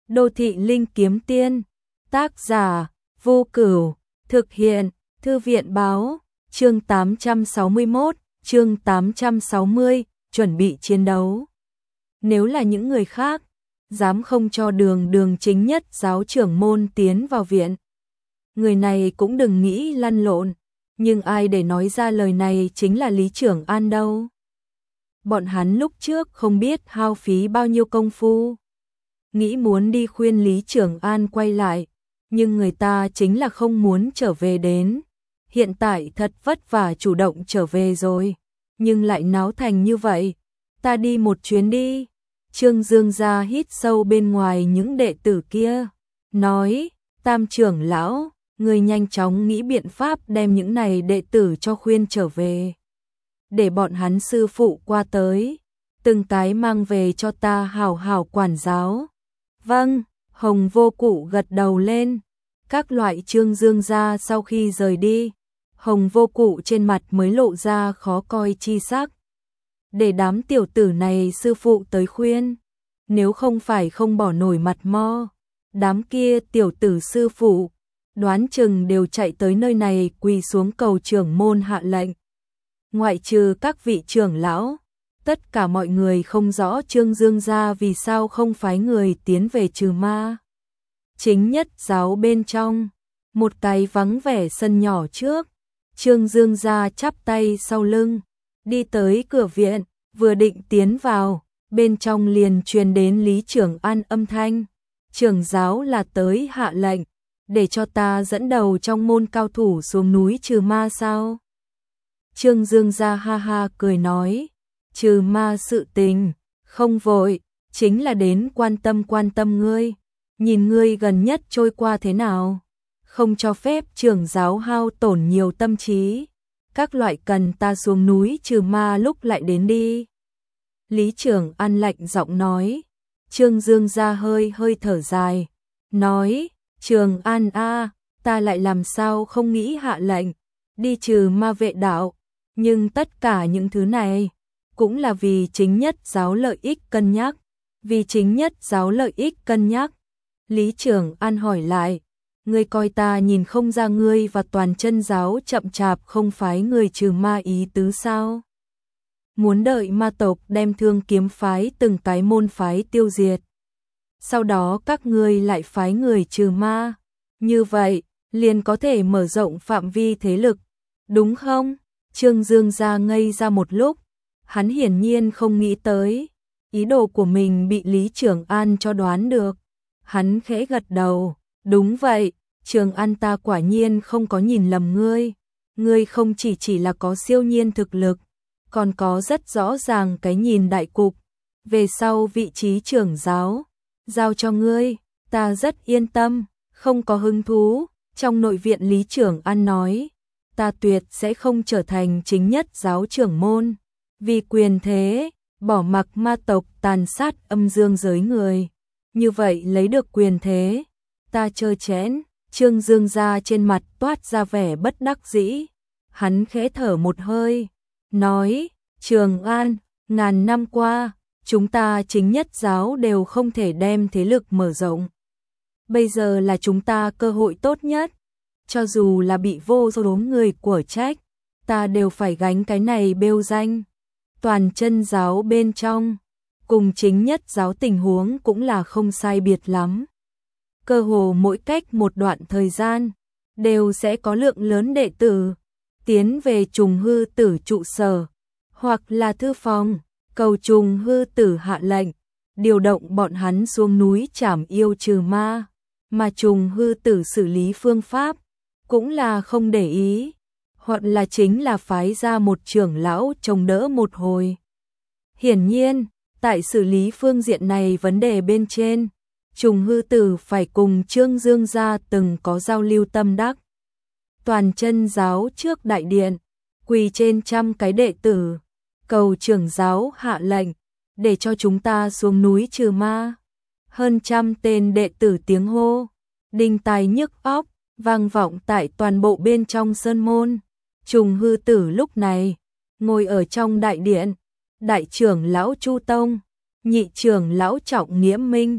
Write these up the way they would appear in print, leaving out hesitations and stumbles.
Đô thị linh kiếm tiên, tác giả, Vô Cửu, thực hiện, Thư viện báo, chương 861, chương 860, chuẩn bị chiến đấu. Nếu là những người khác, dám không cho Đường chính nhất giáo trưởng môn tiến vào viện. Người này cũng đừng nghĩ lăn lộn, nhưng ai để nói ra lời này chính là Lý Trưởng An đâu. Bọn hắn lúc trước không biết hao phí bao nhiêu công phu, nghĩ muốn đi khuyên Lý Trưởng An quay lại, nhưng người ta chính là không muốn trở về đến. Hiện tại thật vất vả chủ động trở về rồi, nhưng lại náo thành như vậy. Ta đi một chuyến đi. Trương Dương ra hít sâu bên ngoài những đệ tử kia, nói, Tam trưởng lão, người nhanh chóng nghĩ biện pháp đem những này đệ tử cho khuyên trở về. Để bọn hắn sư phụ qua tới, từng cái mang về cho ta hảo hảo quản giáo. Vâng, Hồng Vô Cụ gật đầu lên. Các loại Trương Dương ra sau khi rời đi, Hồng Vô Cụ trên mặt mới lộ ra khó coi chi sắc. Để đám tiểu tử này sư phụ tới khuyên, nếu không phải không bỏ nổi mặt mo, đám kia tiểu tử sư phụ, đoán chừng đều chạy tới nơi này quỳ xuống cầu trưởng môn hạ lệnh. Ngoại trừ các vị trưởng lão, tất cả mọi người không rõ Trương Dương gia vì sao không phái người tiến về trừ ma. Chính nhất giáo bên trong, một cái vắng vẻ sân nhỏ trước, Trương Dương gia chắp tay sau lưng, đi tới cửa viện, vừa định tiến vào, bên trong liền truyền đến Lý Trưởng An âm thanh. Trưởng giáo là tới hạ lệnh, để cho ta dẫn đầu trong môn cao thủ xuống núi trừ ma sao? Trương Dương gia ha ha cười nói, trừ ma sự tình, không vội, chính là đến quan tâm ngươi, nhìn ngươi gần nhất trôi qua thế nào, không cho phép trưởng giáo hao tổn nhiều tâm trí, các loại cần ta xuống núi trừ ma lúc lại đến đi. Lý Trưởng An lạnh giọng nói. Trương Dương gia hơi thở dài, nói, Trường An a, ta lại làm sao không nghĩ hạ lệnh, đi trừ ma vệ đạo, nhưng tất cả những thứ này, cũng là vì chính nhất giáo lợi ích cân nhắc, vì chính nhất giáo lợi ích cân nhắc. Lý Trưởng An hỏi lại, ngươi coi ta nhìn không ra ngươi và toàn chân giáo chậm chạp không phái người trừ ma ý tứ sao? Muốn đợi ma tộc đem Thương Kiếm phái từng cái môn phái tiêu diệt, sau đó các ngươi lại phái người trừ ma, như vậy liền có thể mở rộng phạm vi thế lực, đúng không? Trương Dương ra ngây ra một lúc, hắn hiển nhiên không nghĩ tới ý đồ của mình bị Lý Trưởng An cho đoán được. Hắn khẽ gật đầu, đúng vậy, Trường An ta quả nhiên không có nhìn lầm ngươi, ngươi không chỉ là có siêu nhiên thực lực, còn có rất rõ ràng cái nhìn đại cục, về sau vị trí trưởng giáo, giao cho ngươi, ta rất yên tâm, không có hứng thú. Trong nội viện Lý Trưởng An nói, ta tuyệt sẽ không trở thành chính nhất giáo trưởng môn, vì quyền thế, bỏ mặc ma tộc tàn sát âm dương giới người, như vậy lấy được quyền thế, ta chơ chẽn. Trương Dương gia trên mặt toát ra vẻ bất đắc dĩ, hắn khẽ thở một hơi, nói, Trường An, ngàn năm qua, chúng ta chính nhất giáo đều không thể đem thế lực mở rộng. Bây giờ là chúng ta cơ hội tốt nhất, cho dù là bị vô số người của trách, ta đều phải gánh cái này bêu danh. Toàn chân giáo bên trong, cùng chính nhất giáo tình huống cũng là không sai biệt lắm. Cơ hồ mỗi cách một đoạn thời gian, đều sẽ có lượng lớn đệ tử tiến về Trùng Hư Tử trụ sở, hoặc là thư phòng, cầu Trùng Hư Tử hạ lệnh, điều động bọn hắn xuống núi trảm yêu trừ ma, mà Trùng Hư Tử xử lý phương pháp, cũng là không để ý, hoặc là chính là phái ra một trưởng lão trông đỡ một hồi. Hiển nhiên, tại xử lý phương diện này vấn đề bên trên, Trùng Hư Tử phải cùng Trương Dương gia từng có giao lưu tâm đắc. Toàn chân giáo trước đại điện, quỳ trên trăm cái đệ tử, cầu trưởng giáo hạ lệnh, để cho chúng ta xuống núi trừ ma. Hơn trăm tên đệ tử tiếng hô, đinh tai nhức óc, vang vọng tại toàn bộ bên trong sơn môn. Trùng Hư Tử lúc này, ngồi ở trong đại điện, đại trưởng lão Chu Tông, nhị trưởng lão Trọng Nghĩa Minh,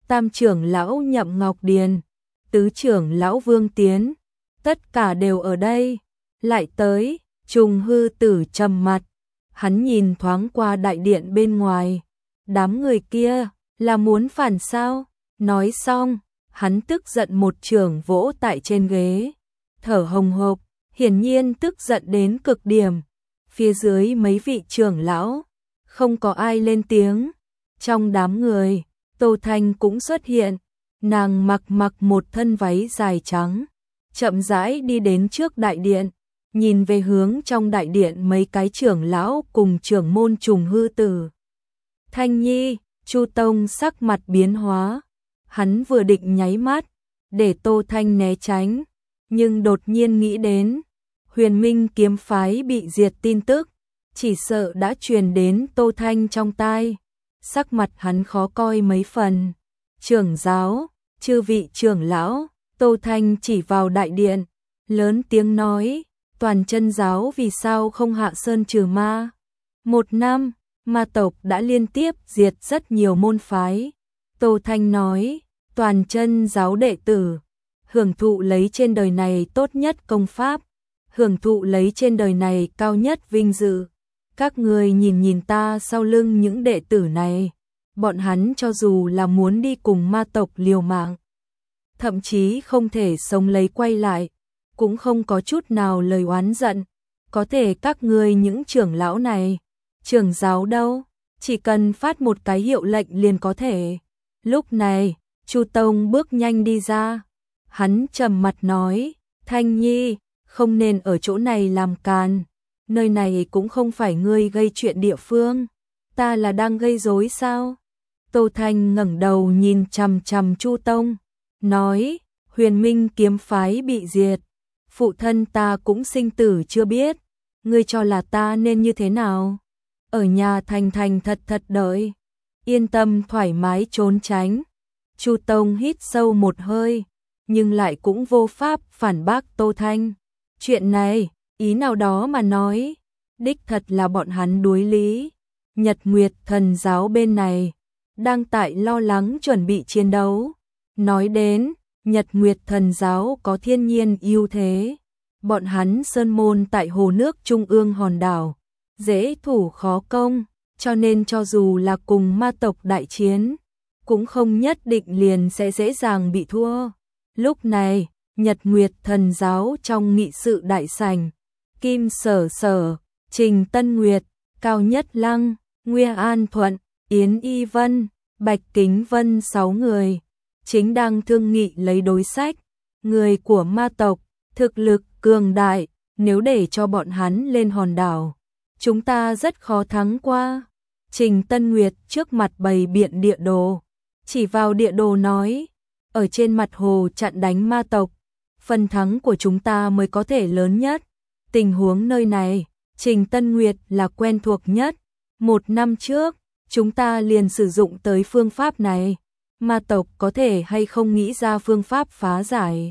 tam trưởng lão Nhậm Ngọc Điền, tứ trưởng lão Vương Tiến, tất cả đều ở đây. Lại tới, Trùng Hư Tử trầm mặt, hắn nhìn thoáng qua đại điện bên ngoài, đám người kia là muốn phản sao? Nói xong, hắn tức giận một chưởng vỗ tại trên ghế, thở hồng hộc, hiển nhiên tức giận đến cực điểm. Phía dưới mấy vị trưởng lão, không có ai lên tiếng. Trong đám người, Tô Thanh cũng xuất hiện, nàng mặc một thân váy dài trắng, chậm rãi đi đến trước đại điện, nhìn về hướng trong đại điện mấy cái trưởng lão cùng trưởng môn Trùng Hư Tử. Thanh Nhi, Chu Tông sắc mặt biến hóa, hắn vừa định nháy mắt, để Tô Thanh né tránh, nhưng đột nhiên nghĩ đến, Huyền Minh kiếm phái bị diệt tin tức, chỉ sợ đã truyền đến Tô Thanh trong tai, sắc mặt hắn khó coi mấy phần. Trưởng giáo, chư vị trưởng lão, Tô Thanh chỉ vào đại điện, lớn tiếng nói, toàn chân giáo vì sao không hạ sơn trừ ma? 1 năm, ma tộc đã liên tiếp diệt rất nhiều môn phái. Tô Thanh nói, toàn chân giáo đệ tử, hưởng thụ lấy trên đời này tốt nhất công pháp, hưởng thụ lấy trên đời này cao nhất vinh dự. Các người nhìn ta sau lưng những đệ tử này, bọn hắn cho dù là muốn đi cùng ma tộc liều mạng, thậm chí không thể sống lấy quay lại, cũng không có chút nào lời oán giận. Có thể các ngươi những trưởng lão này, trưởng giáo đâu, chỉ cần phát một cái hiệu lệnh liền có thể. Lúc này, Chu Tông bước nhanh đi ra, hắn trầm mặt nói, Thanh Nhi, không nên ở chỗ này làm càn, nơi này cũng không phải ngươi gây chuyện địa phương, ta là đang gây rối sao? Tô Thanh ngẩng đầu nhìn chằm chằm Chu Tông, nói, Huyền Minh kiếm phái bị diệt, phụ thân ta cũng sinh tử chưa biết, ngươi cho là ta nên như thế nào? Ở nhà thành thật đợi, yên tâm thoải mái trốn tránh. Chu Tông hít sâu một hơi, nhưng lại cũng vô pháp phản bác Tô Thanh. Chuyện này, ý nào đó mà nói, đích thật là bọn hắn đuối lý. Nhật Nguyệt Thần giáo bên này, đang tại lo lắng chuẩn bị chiến đấu. Nói đến, Nhật Nguyệt Thần giáo có thiên nhiên ưu thế. Bọn hắn sơn môn tại hồ nước trung ương hòn đảo, dễ thủ khó công, cho nên cho dù là cùng ma tộc đại chiến, cũng không nhất định liền sẽ dễ dàng bị thua. Lúc này, Nhật Nguyệt Thần giáo trong nghị sự đại sảnh, Kim Sở Sở, Trình Tân Nguyệt, Cao Nhất Lăng, Nguy An Thuận, Yến Y Vân, Bạch Kính Vân 6 người, chính đang thương nghị lấy đối sách. Người của ma tộc, thực lực cường đại, nếu để cho bọn hắn lên hòn đảo, chúng ta rất khó thắng qua. Trình Tân Nguyệt trước mặt bày biện địa đồ, chỉ vào địa đồ nói, ở trên mặt hồ chặn đánh ma tộc, phần thắng của chúng ta mới có thể lớn nhất. Tình huống nơi này, Trình Tân Nguyệt là quen thuộc nhất. 1 năm trước, chúng ta liền sử dụng tới phương pháp này. Ma tộc có thể hay không nghĩ ra phương pháp phá giải?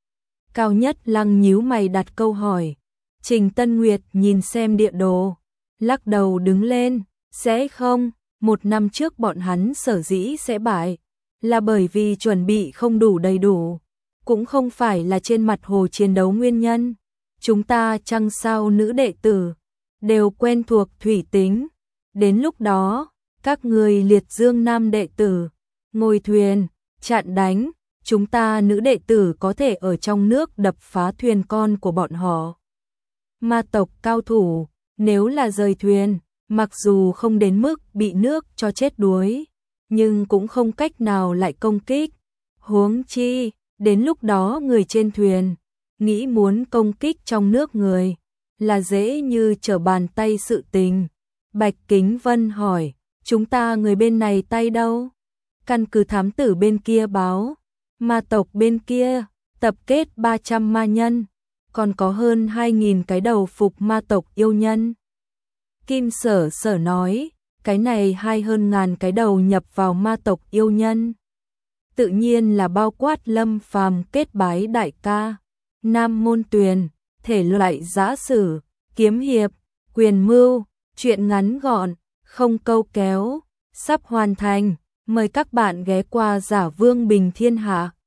Cao Nhất Lăng nhíu mày đặt câu hỏi. Trình Tân Nguyệt nhìn xem địa đồ, lắc đầu đứng lên, sẽ không, 1 năm trước bọn hắn sở dĩ sẽ bại, là bởi vì chuẩn bị không đủ đầy đủ, cũng không phải là trên mặt hồ chiến đấu nguyên nhân. Chúng ta chăng sao nữ đệ tử, đều quen thuộc thủy tính. Đến lúc đó, các người liệt dương nam đệ tử, ngồi thuyền, chặn đánh, chúng ta nữ đệ tử có thể ở trong nước đập phá thuyền con của bọn họ. Ma tộc cao thủ, nếu là rời thuyền, mặc dù không đến mức bị nước cho chết đuối, nhưng cũng không cách nào lại công kích. Huống chi, đến lúc đó người trên thuyền, nghĩ muốn công kích trong nước người, là dễ như trở bàn tay sự tình. Bạch Kính Vân hỏi, chúng ta người bên này tay đâu? Căn cứ thám tử bên kia báo, ma tộc bên kia, tập kết 300 ma nhân, còn có hơn 2.000 cái đầu phục ma tộc yêu nhân. Kim Sở Sở nói, cái này hơn ngàn cái đầu nhập vào ma tộc yêu nhân. Tự nhiên là bao quát Lâm Phàm kết bái đại ca, Nam Môn Tuyền, thể loại giã sử, kiếm hiệp, quyền mưu, chuyện ngắn gọn, không câu kéo, sắp hoàn thành. Mời các bạn ghé qua Giả Vương Bình Thiên Hạ.